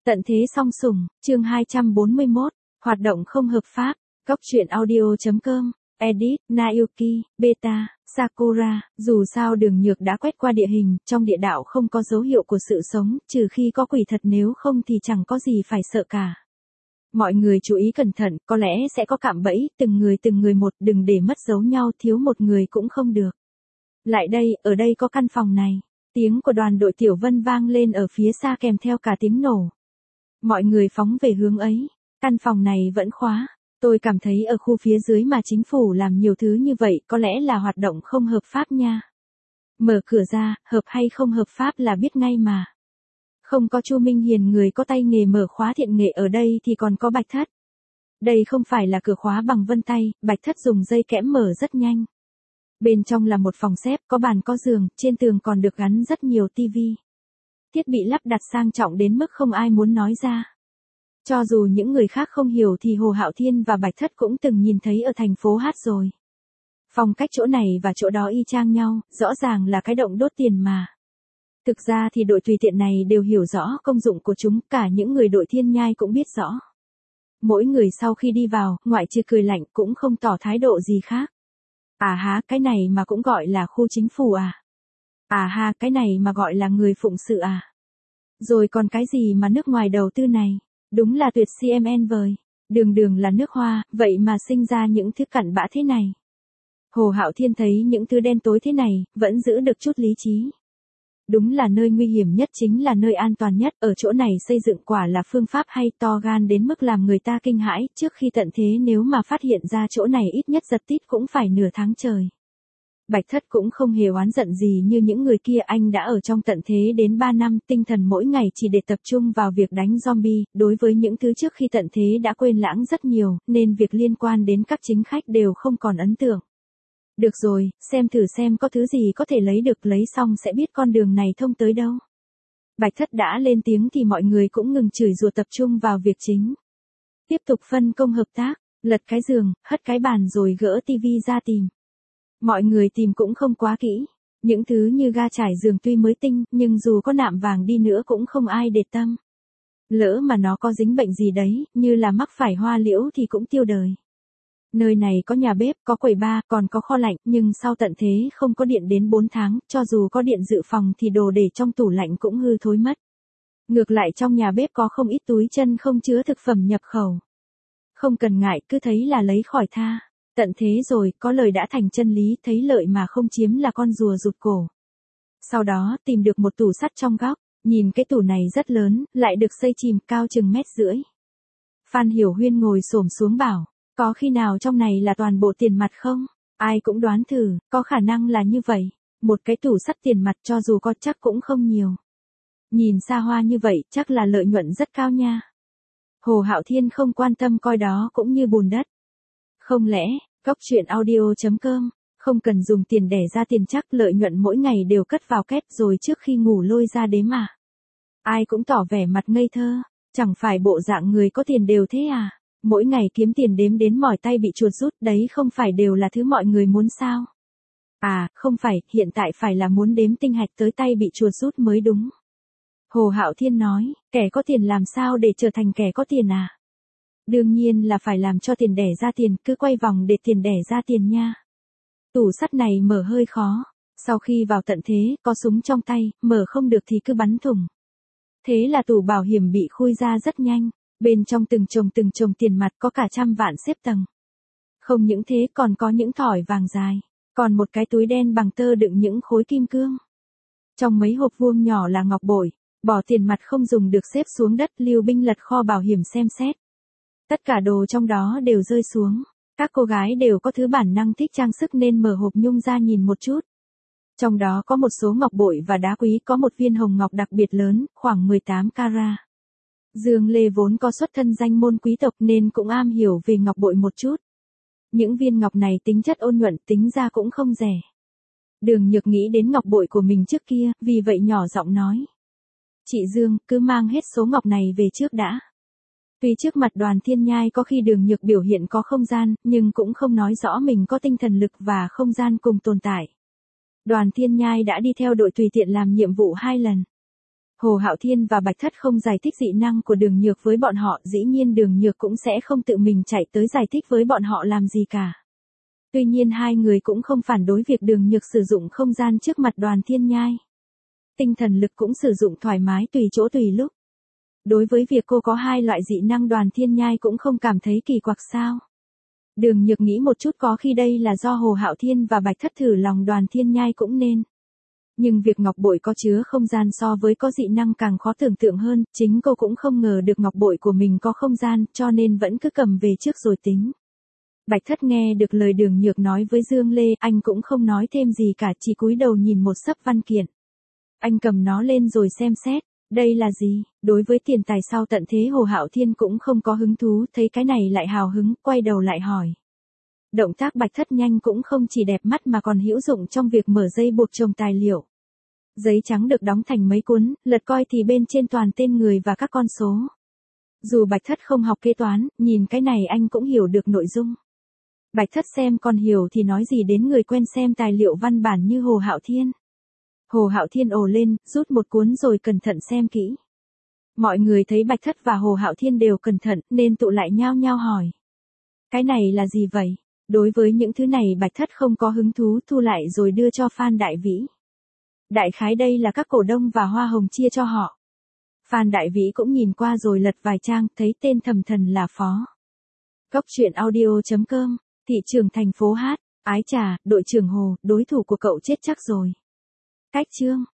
Tận thế song sủng, chương 241, hoạt động không hợp pháp, góc truyện audio.com, edit, Naoki, Beta, Sakura, dù sao Đường Nhược đã quét qua địa hình, trong địa đạo không có dấu hiệu của sự sống, trừ khi có quỷ thật, nếu không thì chẳng có gì phải sợ cả. Mọi người chú ý cẩn thận, có lẽ sẽ có cạm bẫy, từng người một, đừng để mất dấu nhau, thiếu một người cũng không được. Lại đây, ở đây có căn phòng này. Tiếng của đoàn đội Tiểu Vân vang lên ở phía xa kèm theo cả tiếng nổ. Mọi người phóng về hướng ấy. Căn phòng này vẫn khóa. Tôi cảm thấy ở khu phía dưới mà chính phủ làm nhiều thứ như vậy có lẽ là hoạt động không hợp pháp nha. Mở cửa ra, hợp hay không hợp pháp là biết ngay mà. Không có Chu Minh Hiền người có tay nghề mở khóa thiện nghệ ở đây thì còn có Bạch Thất. Đây không phải là cửa khóa bằng vân tay, Bạch Thất dùng dây kẽm mở rất nhanh. Bên trong là một phòng xếp, có bàn có giường, trên tường còn được gắn rất nhiều tivi. Thiết bị lắp đặt sang trọng đến mức không ai muốn nói ra. Cho dù những người khác không hiểu thì Hồ Hạo Thiên và Bạch Thất cũng từng nhìn thấy ở thành phố Hát rồi. Phong cách chỗ này và chỗ đó y chang nhau, rõ ràng là cái động đốt tiền mà. Thực ra thì đội tùy tiện này đều hiểu rõ công dụng của chúng, cả những người đội Thiên Nhai cũng biết rõ. Mỗi người sau khi đi vào, ngoại trừ cười lạnh cũng không tỏ thái độ gì khác. À ha, cái này mà cũng gọi là khu chính phủ à? À ha, cái này mà gọi là người phụng sự à? Rồi còn cái gì mà nước ngoài đầu tư này? Đúng là tuyệt CMN vời. Đường là nước Hoa, vậy mà sinh ra những thứ cặn bã thế này. Hồ Hạo Thiên thấy những thứ đen tối thế này, vẫn giữ được chút lý trí. Đúng là nơi nguy hiểm nhất chính là nơi an toàn nhất, ở chỗ này xây dựng quả là phương pháp hay, to gan đến mức làm người ta kinh hãi, trước khi tận thế nếu mà phát hiện ra chỗ này ít nhất giật tít cũng phải nửa tháng trời. Bạch Thất cũng không hề oán giận gì như những người kia, anh đã ở trong tận thế đến 3 năm, tinh thần mỗi ngày chỉ để tập trung vào việc đánh zombie, đối với những thứ trước khi tận thế đã quên lãng rất nhiều, nên việc liên quan đến các chính khách đều không còn ấn tượng. Được rồi, xem thử xem có thứ gì có thể lấy được, lấy xong sẽ biết con đường này thông tới đâu. Bạch Thất đã lên tiếng thì mọi người cũng ngừng chửi rủa, tập trung vào việc chính. Tiếp tục phân công hợp tác, lật cái giường, hất cái bàn rồi gỡ tivi ra tìm. Mọi người tìm cũng không quá kỹ. Những thứ như ga trải giường tuy mới tinh, nhưng dù có nạm vàng đi nữa cũng không ai để tâm. Lỡ mà nó có dính bệnh gì đấy, như là mắc phải hoa liễu thì cũng tiêu đời. Nơi này có nhà bếp, có quầy bar, còn có kho lạnh, nhưng sau tận thế không có điện đến 4 tháng, cho dù có điện dự phòng thì đồ để trong tủ lạnh cũng hư thối mất. Ngược lại trong nhà bếp có không ít túi chân không chứa thực phẩm nhập khẩu. Không cần ngại, cứ thấy là lấy khỏi tha. Tận thế rồi, có lời đã thành chân lý, thấy lợi mà không chiếm là con rùa rụt cổ. Sau đó, tìm được một tủ sắt trong góc, nhìn cái tủ này rất lớn, lại được xây chìm, cao chừng 1,5 mét. Phan Hiểu Huyên ngồi xổm xuống bảo, có khi nào trong này là toàn bộ tiền mặt không? Ai cũng đoán thử, có khả năng là như vậy. Một cái tủ sắt tiền mặt cho dù có chắc cũng không nhiều. Nhìn xa hoa như vậy, chắc là lợi nhuận rất cao nha. Hồ Hạo Thiên không quan tâm, coi đó cũng như bùn đất. Không lẽ, góc truyện audio.com, không cần dùng tiền đẻ ra tiền, chắc lợi nhuận mỗi ngày đều cất vào két rồi trước khi ngủ lôi ra đếm à? Ai cũng tỏ vẻ mặt ngây thơ, chẳng phải bộ dạng người có tiền đều thế à? Mỗi ngày kiếm tiền đếm đến mỏi tay bị chuột rút, đấy không phải đều là thứ mọi người muốn sao? À, không phải, hiện tại phải là muốn đếm tinh hạch tới tay bị chuột rút mới đúng. Hồ Hạo Thiên nói, kẻ có tiền làm sao để trở thành kẻ có tiền à? Đương nhiên là phải làm cho tiền đẻ ra tiền, cứ quay vòng để tiền đẻ ra tiền nha. Tủ sắt này mở hơi khó, sau khi vào tận thế, có súng trong tay, mở không được thì cứ bắn thủng. Thế là tủ bảo hiểm bị khui ra rất nhanh, bên trong từng chồng tiền mặt, có cả 100 vạn xếp tầng. Không những thế còn có những thỏi vàng dài, còn một cái túi đen bằng tơ đựng những khối kim cương. Trong mấy hộp vuông nhỏ là ngọc bội, bỏ tiền mặt không dùng được xếp xuống đất, Lưu Binh lật kho bảo hiểm xem xét. Tất cả đồ trong đó đều rơi xuống. Các cô gái đều có thứ bản năng thích trang sức nên mở hộp nhung ra nhìn một chút. Trong đó có một số ngọc bội và đá quý, có một viên hồng ngọc đặc biệt lớn, khoảng 18 carat. Dương Lê vốn có xuất thân danh môn quý tộc nên cũng am hiểu về ngọc bội một chút. Những viên ngọc này tính chất ôn nhuận, tính ra cũng không rẻ. Đường Nhược nghĩ đến ngọc bội của mình trước kia, vì vậy nhỏ giọng nói. Chị Dương, cứ mang hết số ngọc này về trước đã. Tuy trước mặt Đoàn Thiên Nhai có khi Đường Nhược biểu hiện có không gian, nhưng cũng không nói rõ mình có tinh thần lực và không gian cùng tồn tại. Đoàn Thiên Nhai đã đi theo đội tùy tiện làm nhiệm vụ 2 lần. Hồ Hạo Thiên và Bạch Thất không giải thích dị năng của Đường Nhược với bọn họ, dĩ nhiên Đường Nhược cũng sẽ không tự mình chạy tới giải thích với bọn họ làm gì cả. Tuy nhiên hai người cũng không phản đối việc Đường Nhược sử dụng không gian trước mặt Đoàn Thiên Nhai. Tinh thần lực cũng sử dụng thoải mái tùy chỗ tùy lúc. Đối với việc cô có hai loại dị năng, Đoàn Thiên Nhai cũng không cảm thấy kỳ quặc sao. Đường Nhược nghĩ một chút, có khi đây là do Hồ Hạo Thiên và Bạch Thất thử lòng Đoàn Thiên Nhai cũng nên. Nhưng việc ngọc bội có chứa không gian so với có dị năng càng khó tưởng tượng hơn, chính cô cũng không ngờ được ngọc bội của mình có không gian, cho nên vẫn cứ cầm về trước rồi tính. Bạch Thất nghe được lời Đường Nhược nói với Dương Lê, anh cũng không nói thêm gì cả, chỉ cúi đầu nhìn một xấp văn kiện. Anh cầm nó lên rồi xem xét, đây là gì? Đối với tiền tài sau tận thế Hồ Hạo Thiên cũng không có hứng thú, thấy cái này lại hào hứng, quay đầu lại hỏi. Động tác Bạch Thất nhanh cũng không chỉ đẹp mắt mà còn hữu dụng trong việc mở dây buộc chồng tài liệu. Giấy trắng được đóng thành mấy cuốn, lật coi thì bên trên toàn tên người và các con số. Dù Bạch Thất không học kế toán, nhìn cái này anh cũng hiểu được nội dung. Bạch Thất xem còn hiểu thì nói gì đến người quen xem tài liệu văn bản như Hồ Hạo Thiên. Hồ Hạo Thiên ồ lên, rút một cuốn rồi cẩn thận xem kỹ. Mọi người thấy Bạch Thất và Hồ Hạo Thiên đều cẩn thận nên tụ lại nhao nhao hỏi. Cái này là gì vậy? Đối với những thứ này Bạch Thất không có hứng thú, thu lại rồi đưa cho Phan Đại Vĩ. Đại khái đây là các cổ đông và hoa hồng chia cho họ. Phan Đại Vĩ cũng nhìn qua rồi lật vài trang, thấy tên thầm thần là Phó. Cốc truyện audio.com, thị trường thành phố Hát, ái chà, đội trưởng Hồ, đối thủ của cậu chết chắc rồi. Cách chương.